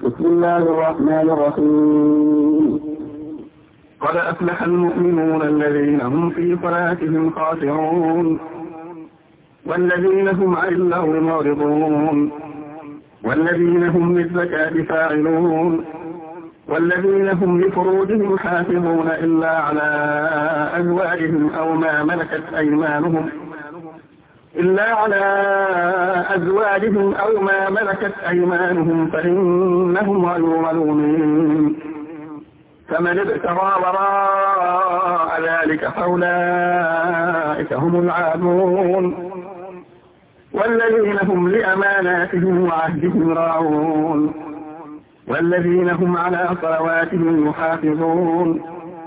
بسم الله الرحمن الرحيم. قد أفلح المؤمنون الذين هم في صلاتهم خاشعون والذين هم عن اللغو معرضون والذين هم للزكاة فاعلون والذين هم لفروجهم حافظون إلا على أزواجهم أو ما ملكت أيمانهم فإنهم غير ملومين. فمن ابتغى وراء ذلك فأولئك هم العادون والذين هم لأماناتهم وعهدهم راعون والذين هم على صلواتهم يحافظون.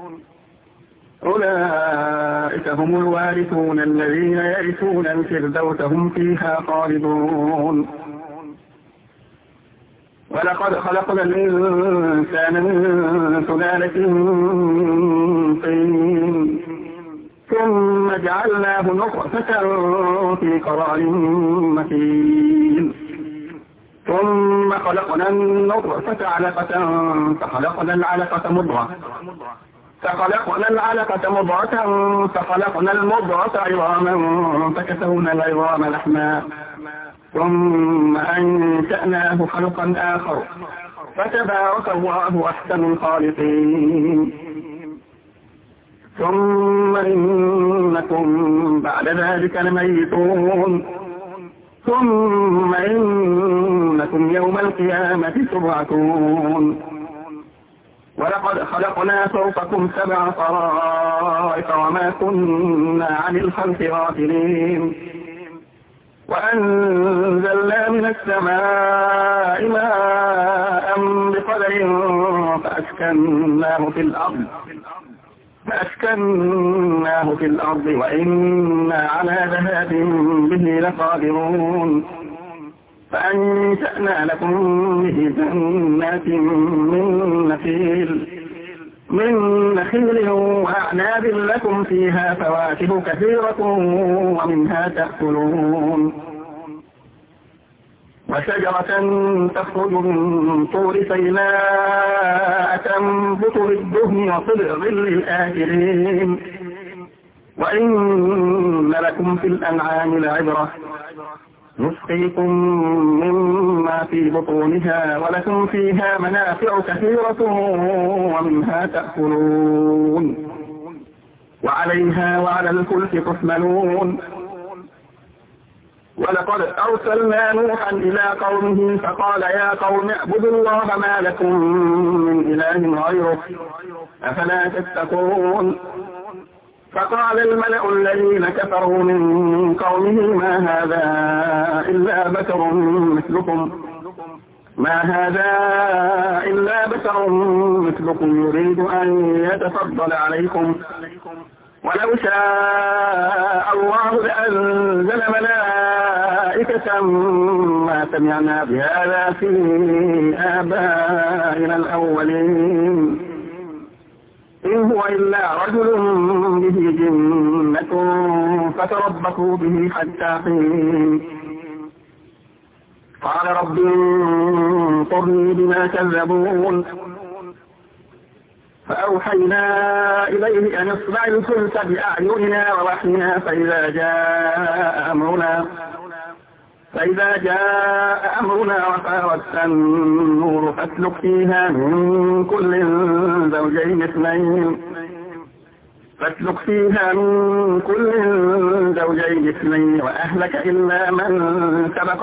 أولئك هم الوارثون الذين يرثون الفردوس هم فيها خالدون. ولقد خلقنا الإنسان من سلالة من طين ثم جعلناه نطفة في قرار مكين ثم خلقنا النطفة علقة فخلقنا العلقة مضغة فخلقنا المضغة عظاما فكسونا العظام لحما ثم أنشأناه خلقا آخر فتبارك الله أحسن الخالقين. ثم إنكم بعد ذلك لميتون ثم إنكم يوم القيامة تبعثون. ولقد خلقنا فوقكم 7 طرائق وما كنا عن الخلق غافلين وأنزلنا من السماء ماء بقدر فأسكناه في الأرض وإنا على ذهاب به لقادرون. فأنشأنا لكم به جنات من نخيل وأعناب لكم فيها فواكه كثيرة ومنها تأكلون. وشجرة تخرج من طور سيناء تنبت بالدهن وصبغ للآكلين. وإن لكم في الأنعام لعبرة نسقيكم مما في بطونها ولكم فيها منافع كثيرة ومنها تأكلون وعليها وعلى الفلك تحملون. ولقد أرسلنا نوحا إلى قومه فقال يا قوم اعبدوا الله ما لكم من إله غيره أفلا تتقون. فقال الملأ الذين كفروا من قومه ما هذا إلا بشر مثلكم يريد أن يتفضل عليكم ولو شاء الله لأنزل ملائكة ما سمعنا بهذا في آبائنا الأولين إن هو إلا رجل به جنة فتربصوا به حتى حين. قال رب انصرني بما كذبون. فأوحينا إليه أن اصنع الفلك بأعيننا ووحينا فإذا جاء أمرنا وفارت النور فاسلك فيها من كل زوجين اثنين وأهلك إلا من سبق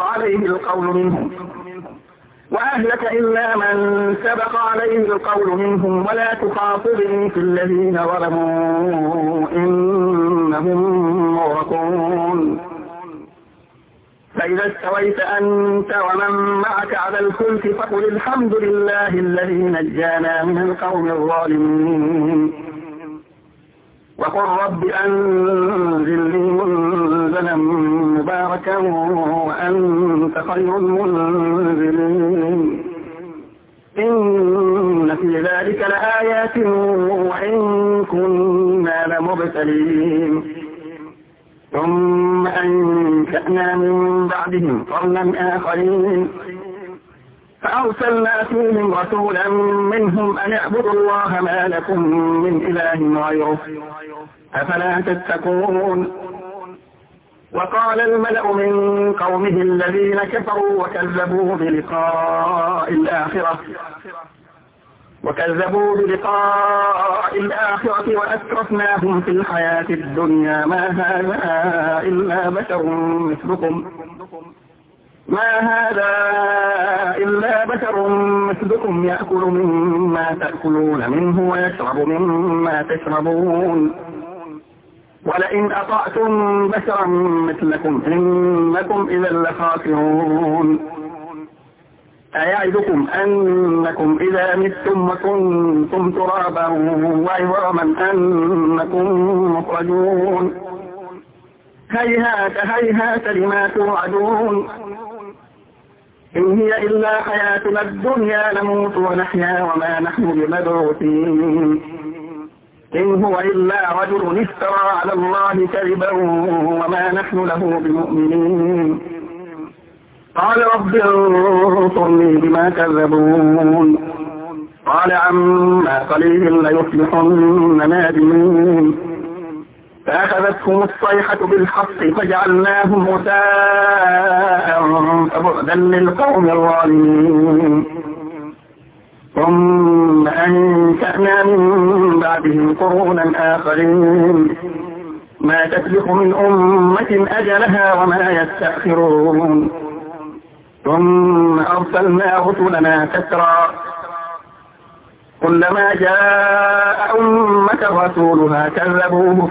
عليه القول منهم ولا تخاطبني في الذين ظلموا إنهم مغرقون. فإذا استويت أنت ومن معك على الفلك فقل الحمد لله الذي نجانا من القوم الظالمين وقل رب أنزلني منزلا مباركا وأنت خير المنزلين. إن في ذلك لآيات وإن كنا لمبتلين. ثم أنشأنا من بعدهم قرنا آخرين فأرسلنا فيهم رسولا منهم أن اعبدوا الله ما لكم من إله غيره أفلا تتقون. وقال الملأ من قومه الذين كفروا وكذبوا بلقاء الآخرة وأترفناهم في الحياة الدنيا ما هذا إلا بشر مثلكم يأكل مما تأكلون منه ويشرب مما تشربون ولئن أطعتم بشرا مثلكم إنكم إذا لخاسرون. أيعدكم أنكم إذا متم وكنتم ترابا وعظاما أنكم مخرجون هيهات لما توعدون إن هي إلا حياتنا الدنيا نموت ونحيا وما نحن بمبعوثين إن هو إلا رجل افترى على الله كذبا وما نحن له بمؤمنين. قال رب انصرني بما كذبون قال عما قليل ليصبحن نادمين. فأخذتهم الصيحة بالحق فجعلناهم غثاء فبعدا للقوم الظالمين. ثم أنشأنا من بعدهم قرونا آخرين ما تسبق من أمة أجلها وما يستأخرون. ثم أرسلنا رسلنا تترى كلما جاء أمة رسولها كذبوه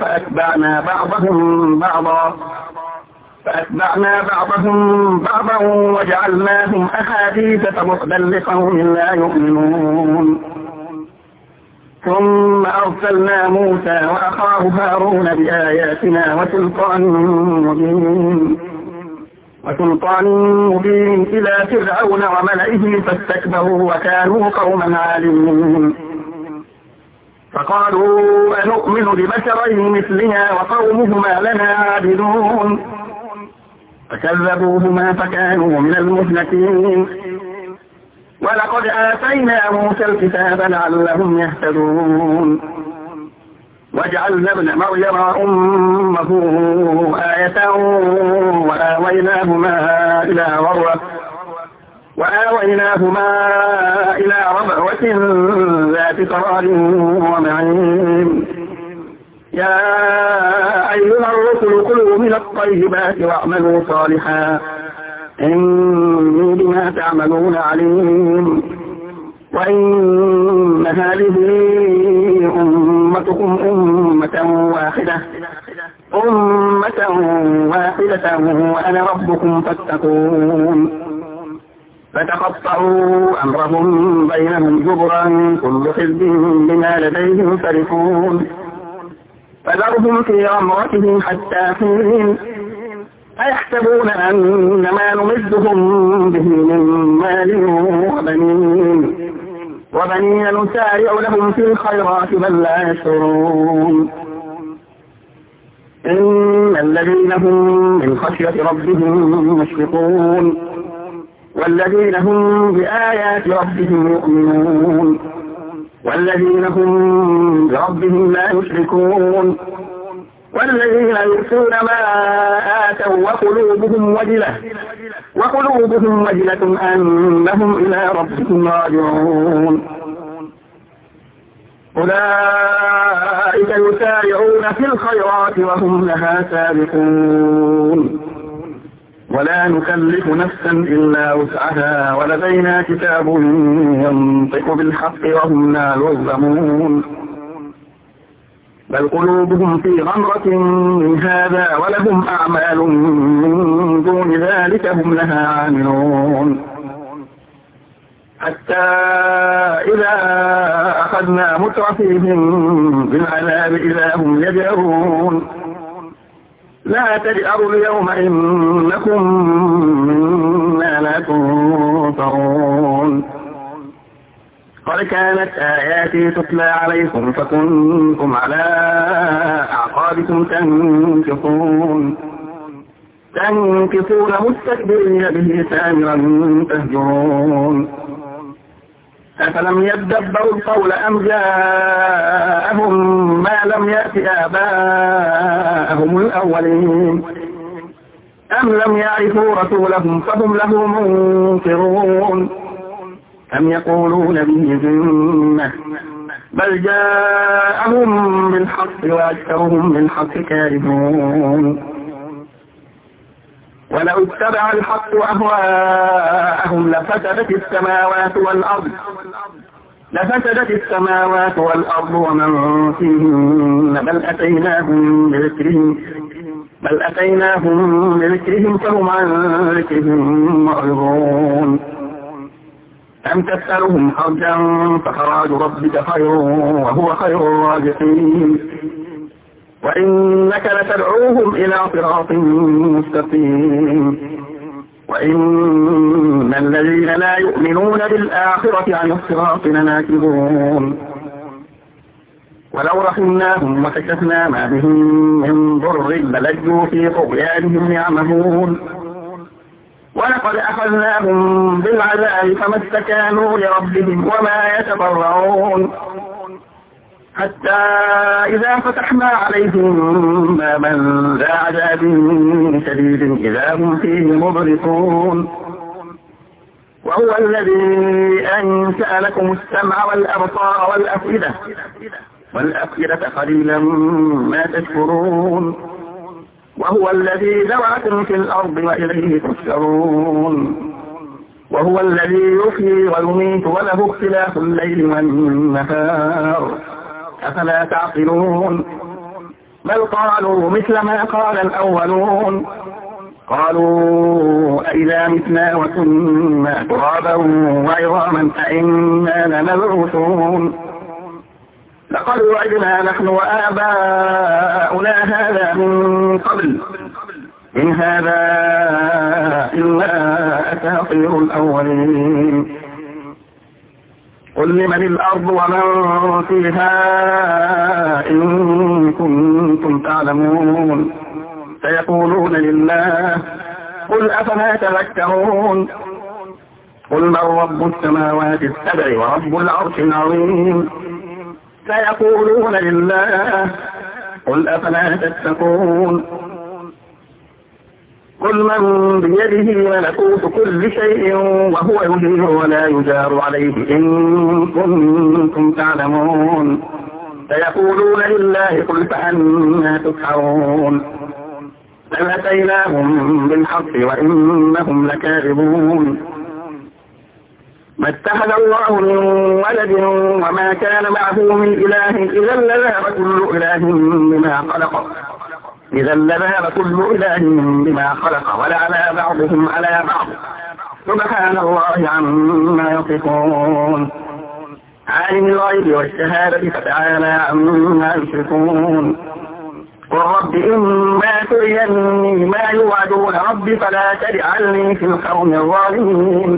فأتبعنا بعضهم بعضا وجعلناهم أحاديث فبعدا لقوم لا يؤمنون. ثم أرسلنا موسى وأخاه هارون بآياتنا وسلطان مبين إلى فرعون وملئه فاستكبروا وكانوا قوما عالمين. فقالوا أنؤمن لبشرين مثلنا وقومهما لنا عابدون فكذبوهما فكانوا من المهلكين. ولقد آتينا موسى الكتاب لعلهم يهتدون وجعلنا ابن مريم أمه آية وآويناهما إلى ربوة ذات قرار ومعين. يا أيها الرسل كلوا من الطيبات واعملوا صالحا إني بما تعملون عليم. وإن هذه أمتكم أمة واحدة وأنا ربكم فاتقون. فتقطعوا أمرهم بينهم زبرا كل حزب بما لديهم فرحون. فذرهم في غمرتهم حتى حين أيحسبون أن ما نمدهم به من مال وبنين نسارع لهم في الخيرات بل لا يشعرون. إن الذين هم من خشية ربهم مشفقون والذين هم بآيات ربهم يؤمنون والذين هم بربهم لا يشركون والذين يؤتون ما آتوا وقلوبهم وجلة أنهم إلى ربهم راجعون. أولئك يسارعون في الخيرات وهم لها سابقون ولا نكلف نفسا إلا وسعها ولدينا كتاب ينطق بالحق وهم لا يظلمون. بل قلوبهم في غمرة من هذا ولهم أعمال من دون ذلك هم لها عاملون. حتى إذا أخذنا مترفيهم بالعذاب إذا هم يجأرون. لا تجأروا اليوم إنكم منا لا تنصرون. قد كانت آياتي تتلى عليكم فكنتم على أعقابكم تنكصون. تنكصون مستكبرين به سامرا تهجرون أفلم يدبروا القول أم جاءهم ما لم يأت آباءهم الأولين أم لم يعرفوا رسولهم فهم له منكرون أم يقولون به جنة بل جاءهم بالحق وأكثرهم بالحق كارهون ولو اتبع الحق أهواءهم لفسدت السماوات والأرض ومن فيهن بل أتيناهم بذكرهم فهم عن ذكرهم معرضون أم تسألهم خرجا فخراج ربك خير وهو خير الرازقين وإنك لتدعوهم إلى صراط مستقيم وإن الذين لا يؤمنون بالآخرة عن الصراط لناكبون ولو رحمناهم وكشفنا ما بهم من ضر للجوا في طغيانهم يعمهون ولقد أخذناهم بالعذاب فما استكانوا لربهم وما يتضرعون حتى إذا فتحنا عليهم بابا ذا عذاب شديد إذا هم فيه مبلسون وهو الذي أنشأ لكم السمع والأبصار والأفئدة قليلا ما تشكرون وهو الذي ذرأكم في الأرض وإليه تحشرون وهو الذي يحيي ويميت وله اختلاف الليل والنهار أفلا تعقلون بل قالوا مثل ما قال الأولون قالوا أئذا متنا وكنا ترابا وعظاما أئنا لمبعوثون لقد وعدنا نحن وآباؤنا هذا من قبل إن هذا إلا أساطير الأولين قل لمن الأرض ومن فيها إن كنتم تعلمون سيقولون لله قل أفلا تذكرون قل من رب السماوات السبع ورب العرش العظيم سيقولون لله قل أفلا تتقون قل من بيده ملكوت كل شيء وهو يجير ولا يجار عليه إن كنتم تعلمون سيقولون لله قل فأنا تسحرون بل أتيناهم بالحق وإنهم لكاذبون ما اتخذ الله من ولد وما كان معه من إله إذا لذهب كل إله بما خلق ولعلى بعضهم على بعض سبحان الله عما يصفون عالم الغيب والشهادة فتعالى عما يشركون قل رب إما تريني ما يوعدون رب فلا تجعلني في القوم الظالمين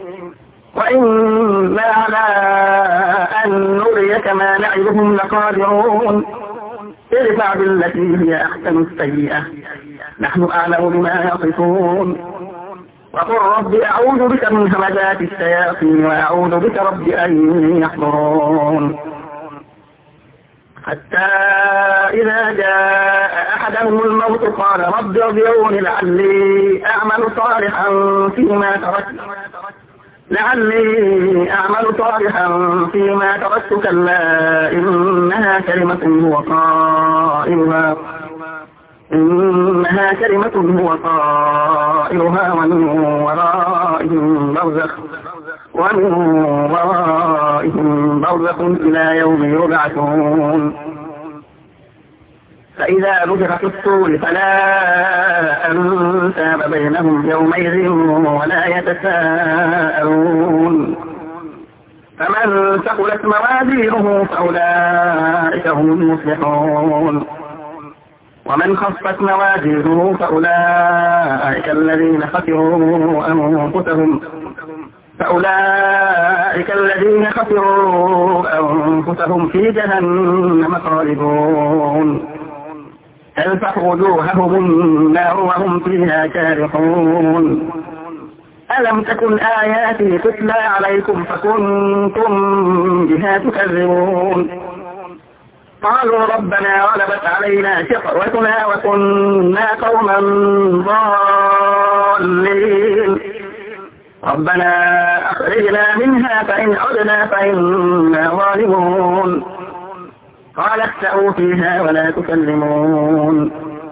وإنا على أن نريك ما نعدهم لقادرون ادفع بالتي هي أحسن السيئة نحن أعلم بما يصفون وقل رب أعوذ بك من همزات الشياطين وأعوذ بك رب أن يحضرون حتى إذا جاء أحدهم الموت قال رب ارجعون لعلي أعمل صالحا فيما تركت كلا إنها كلمة هو قائلها ومن ورائهم برزخ إلى يوم يبعثون فإذا نفخ في الصور فلا أنساب بينهم يومئذ ولا يتساءلون فمن ثقلت موازينه فأولئك هم المفلحون ومن خفت موازينه فأولئك الذين خسروا أنفسهم في جهنم خالدون تلفح وجوههم النار وهم فيها كارحون. ألم تكن آياتي تتلى عليكم فكنتم بها تكذبون. قالوا ربنا غلبت علينا شقوتنا وكنا قوما ضالين ربنا أخرجنا منها فإن عدنا فإنا ظالمون. قال اخسئوا فيها ولا تكلمون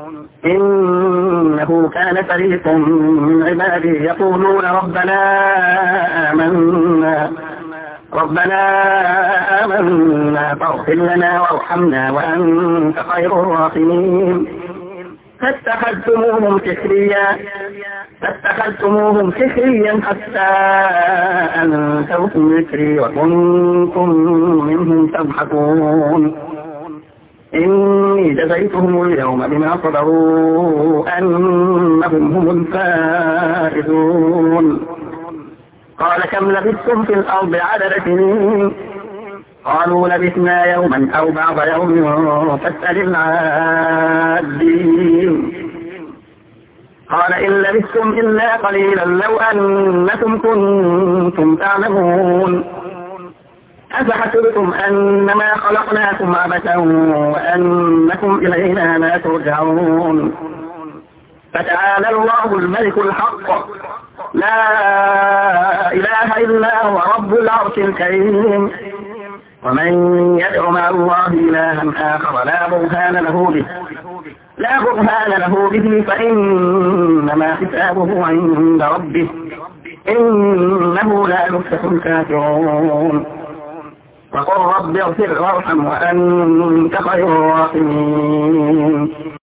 إنه كان فريق من عبادي يقولون ربنا آمنا فاغفر لنا وارحمنا وأنت خير الراحمين. فاتخذتموهم سخريا حتى أنسوكم ذكري وكنتم منهم تضحكون. إني جزيتهم اليوم بما صبروا أنهم هم الفائزون. قال كم لبثتم في الأرض عدد سنين قالوا لبثنا يوما أو بعض يوم فاسأل العادين. قال إن لبثتم إلا قليلا لو أنكم كنتم تعلمون. أفحسبتم أنما خلقناكم عبثا وأنكم إلينا لا ترجعون. فتعالى الله الملك الحق لا إله إلا هو رب العرش الكريم. ومن يدع مع الله إلها آخر لا برهان له به فإنما حسابه عند ربه إنه لا يفلح الكافرون. وقل رب اغفر وارحم وأنت خير الراحمين.